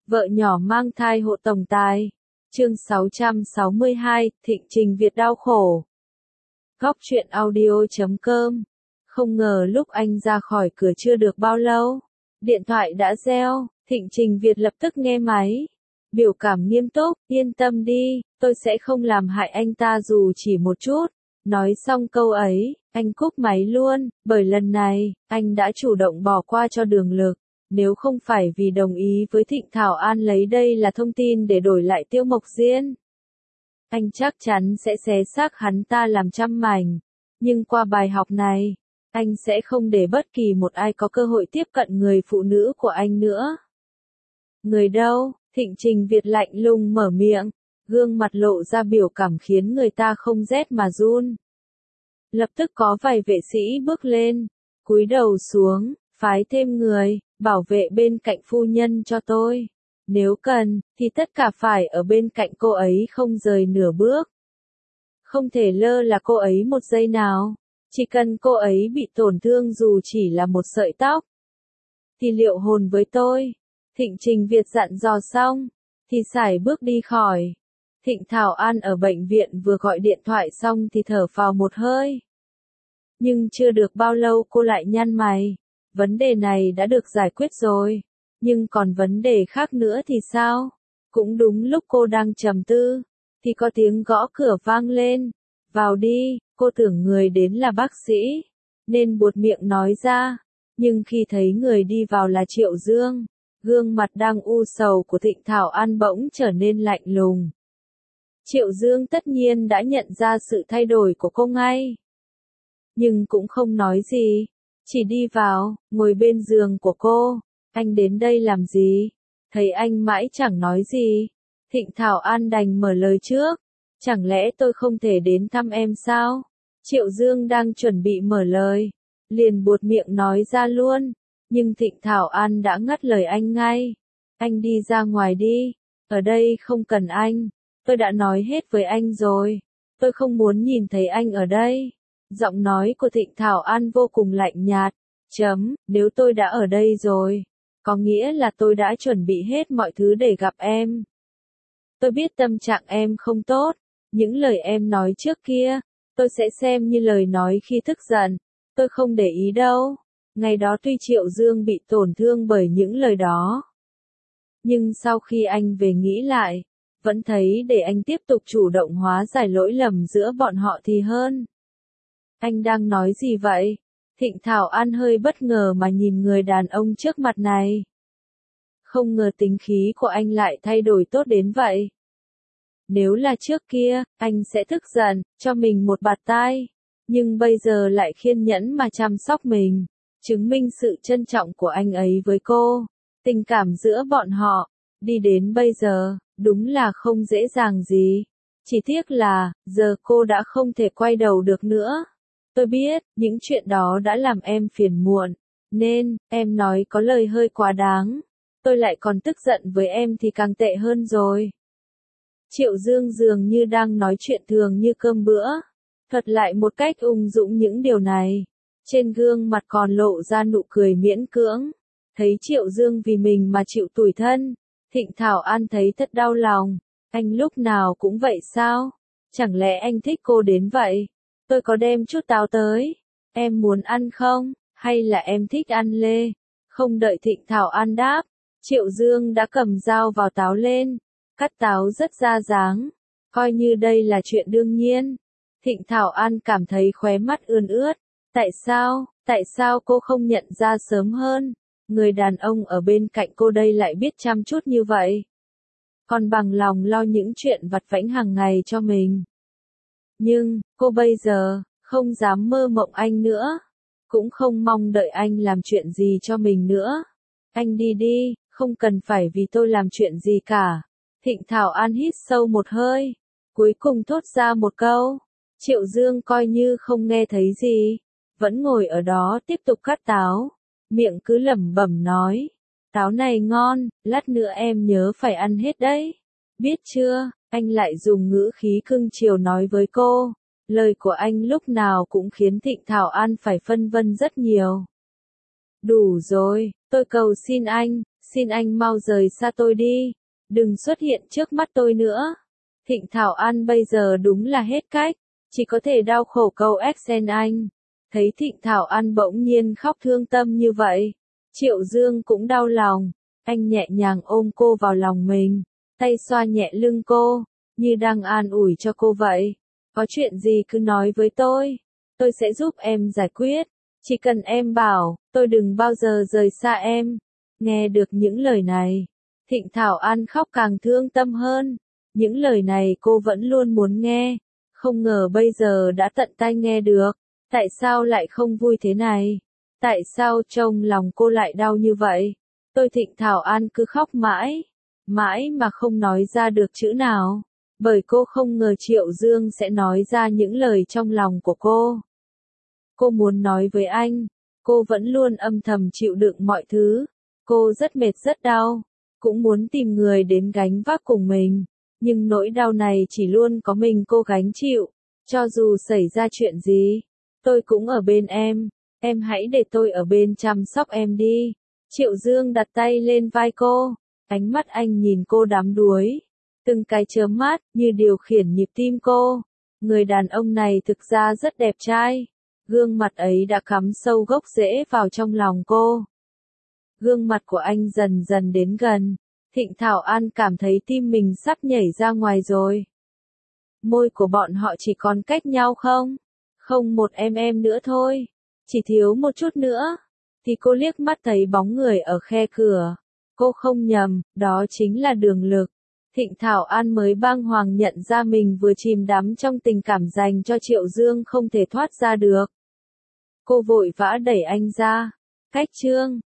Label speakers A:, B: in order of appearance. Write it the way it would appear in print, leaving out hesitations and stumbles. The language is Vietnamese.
A: Vợ nhỏ mang thai hộ tổng tài. Chương 662, Thịnh Trình Việt đau khổ. Góc truyện audio.com. Không ngờ lúc anh ra khỏi cửa chưa được bao lâu, điện thoại đã reo. Thịnh Trình Việt lập tức nghe máy, biểu cảm nghiêm túc, yên tâm đi, tôi sẽ không làm hại anh ta dù chỉ một chút. Nói xong câu ấy, anh cúp máy luôn, bởi lần này, anh đã chủ động bỏ qua cho Đường Lực. Nếu không phải vì đồng ý với Thịnh Thảo An lấy đây là thông tin để đổi lại Tiêu Mộc Diên, anh chắc chắn sẽ xé xác hắn ta làm trăm mảnh. Nhưng qua bài học này, anh sẽ không để bất kỳ một ai có cơ hội tiếp cận người phụ nữ của anh nữa. Người đâu? Thịnh Trình Việt lạnh lùng mở miệng, gương mặt lộ ra biểu cảm khiến người ta không rét mà run. Lập tức có vài vệ sĩ bước lên, cúi đầu xuống, phái thêm người, bảo vệ bên cạnh phu nhân cho tôi. Nếu cần, thì tất cả phải ở bên cạnh cô ấy không rời nửa bước. Không thể lơ là cô ấy một giây nào. Chỉ cần cô ấy bị tổn thương dù chỉ là một sợi tóc, thì liệu hồn với tôi. Thịnh Trình Việt dặn dò xong, thì sải bước đi khỏi. Thịnh Thảo An ở bệnh viện vừa gọi điện thoại xong thì thở phào một hơi. Nhưng chưa được bao lâu cô lại nhăn mày. Vấn đề này đã được giải quyết rồi. Nhưng còn vấn đề khác nữa thì sao? Cũng đúng lúc cô đang trầm tư, thì có tiếng gõ cửa vang lên. Vào đi, cô tưởng người đến là bác sĩ, nên buột miệng nói ra. Nhưng khi thấy người đi vào là Triệu Dương, gương mặt đang u sầu của Thịnh Thảo An bỗng trở nên lạnh lùng. Triệu Dương tất nhiên đã nhận ra sự thay đổi của cô ngay. Nhưng cũng không nói gì, chỉ đi vào, ngồi bên giường của cô. Anh đến đây làm gì? Thấy anh mãi chẳng nói gì, Thịnh Thảo An đành mở lời trước. Chẳng lẽ tôi không thể đến thăm em sao? Triệu Dương đang chuẩn bị mở lời, liền buột miệng nói ra luôn. Nhưng Thịnh Thảo An đã ngắt lời anh ngay. Anh đi ra ngoài đi, ở đây không cần anh. Tôi đã nói hết với anh rồi, tôi không muốn nhìn thấy anh ở đây. Giọng nói của Thịnh Thảo An vô cùng lạnh nhạt. Nếu tôi đã ở đây rồi, có nghĩa là tôi đã chuẩn bị hết mọi thứ để gặp em. Tôi biết tâm trạng em không tốt, những lời em nói trước kia, tôi sẽ xem như lời nói khi tức giận, tôi không để ý đâu. Ngày đó tuy Triệu Dương bị tổn thương bởi những lời đó, nhưng sau khi anh về nghĩ lại, vẫn thấy để anh tiếp tục chủ động hóa giải lỗi lầm giữa bọn họ thì hơn. Anh đang nói gì vậy? Thịnh Thảo An hơi bất ngờ mà nhìn người đàn ông trước mặt này. Không ngờ tính khí của anh lại thay đổi tốt đến vậy. Nếu là trước kia, anh sẽ tức giận, cho mình một bạt tai. Nhưng bây giờ lại khiên nhẫn mà chăm sóc mình, chứng minh sự trân trọng của anh ấy với cô. Tình cảm giữa bọn họ, đi đến bây giờ, đúng là không dễ dàng gì. Chỉ tiếc là, giờ cô đã không thể quay đầu được nữa. Tôi biết, những chuyện đó đã làm em phiền muộn, nên, em nói có lời hơi quá đáng. Tôi lại còn tức giận với em thì càng tệ hơn rồi. Triệu Dương dường như đang nói chuyện thường như cơm bữa, thuật lại một cách ung dung những điều này. Trên gương mặt còn lộ ra nụ cười miễn cưỡng. Thấy Triệu Dương vì mình mà chịu tủi thân, Thịnh Thảo An thấy thật đau lòng. Anh lúc nào cũng vậy sao? Chẳng lẽ anh thích cô đến vậy? Tôi có đem chút táo tới. Em muốn ăn không? Hay là em thích ăn lê? Không đợi Thịnh Thảo An đáp, Triệu Dương đã cầm dao vào táo lên. Cắt táo rất ra dáng. Coi như đây là chuyện đương nhiên. Thịnh Thảo An cảm thấy khóe mắt ươn ướt. Tại sao cô không nhận ra sớm hơn? Người đàn ông ở bên cạnh cô đây lại biết chăm chút như vậy. Còn bằng lòng lo những chuyện vặt vãnh hàng ngày cho mình. Nhưng, cô bây giờ, không dám mơ mộng anh nữa. Cũng không mong đợi anh làm chuyện gì cho mình nữa. Anh đi đi, không cần phải vì tôi làm chuyện gì cả. Thịnh Thảo An hít sâu một hơi, cuối cùng thốt ra một câu. Triệu Dương coi như không nghe thấy gì, vẫn ngồi ở đó tiếp tục cắt táo, miệng cứ lẩm bẩm nói. Táo này ngon, lát nữa em nhớ phải ăn hết đấy. Biết chưa? Anh lại dùng ngữ khí cưng chiều nói với cô. Lời của anh lúc nào cũng khiến Thịnh Thảo An phải phân vân rất nhiều. Đủ rồi, tôi cầu xin anh, Xin anh mau rời xa tôi đi. Đừng xuất hiện trước mắt tôi nữa. Thịnh Thảo An bây giờ đúng là hết cách. Chỉ có thể đau khổ câu Xen anh. Thấy Thịnh Thảo An bỗng nhiên khóc thương tâm như vậy. Triệu Dương cũng đau lòng. Anh nhẹ nhàng ôm cô vào lòng mình. Tay xoa nhẹ lưng cô. Như đang an ủi cho cô vậy. Có chuyện gì cứ nói với tôi. Tôi sẽ giúp em giải quyết. Chỉ cần em bảo, tôi đừng bao giờ rời xa em. Nghe được những lời này. Thịnh Thảo An khóc càng thương tâm hơn. Những lời này cô vẫn luôn muốn nghe. Không ngờ bây giờ đã tận tai nghe được. Tại sao lại không vui thế này? Tại sao trong lòng cô lại đau như vậy? Tôi Thịnh Thảo An cứ khóc mãi. Mãi mà không nói ra được chữ nào. Bởi cô không ngờ Triệu Dương sẽ nói ra những lời trong lòng của cô. Cô muốn nói với anh. Cô vẫn luôn âm thầm chịu đựng mọi thứ. Cô rất mệt rất đau. Cũng muốn tìm người đến gánh vác cùng mình. Nhưng nỗi đau này chỉ luôn có mình cô gánh chịu. Cho dù xảy ra chuyện gì, tôi cũng ở bên em. Em hãy để tôi ở bên chăm sóc em đi. Triệu Dương đặt tay lên vai cô. Ánh mắt anh nhìn cô đắm đuối. Từng cái chớm mắt như điều khiển nhịp tim cô. Người đàn ông này thực ra rất đẹp trai. Gương mặt ấy đã cắm sâu gốc rễ vào trong lòng cô. Gương mặt của anh dần dần đến gần. Thịnh Thảo An cảm thấy tim mình sắp nhảy ra ngoài rồi. Môi của bọn họ chỉ còn cách nhau không? Không một em nữa thôi. Chỉ thiếu một chút nữa. Thì cô liếc mắt thấy bóng người ở khe cửa. Cô không nhầm, đó chính là Đường Lực. Thịnh Thảo An mới bàng hoàng nhận ra mình vừa chìm đắm trong tình cảm dành cho Triệu Dương không thể thoát ra được. Cô vội vã đẩy anh ra. Cách chương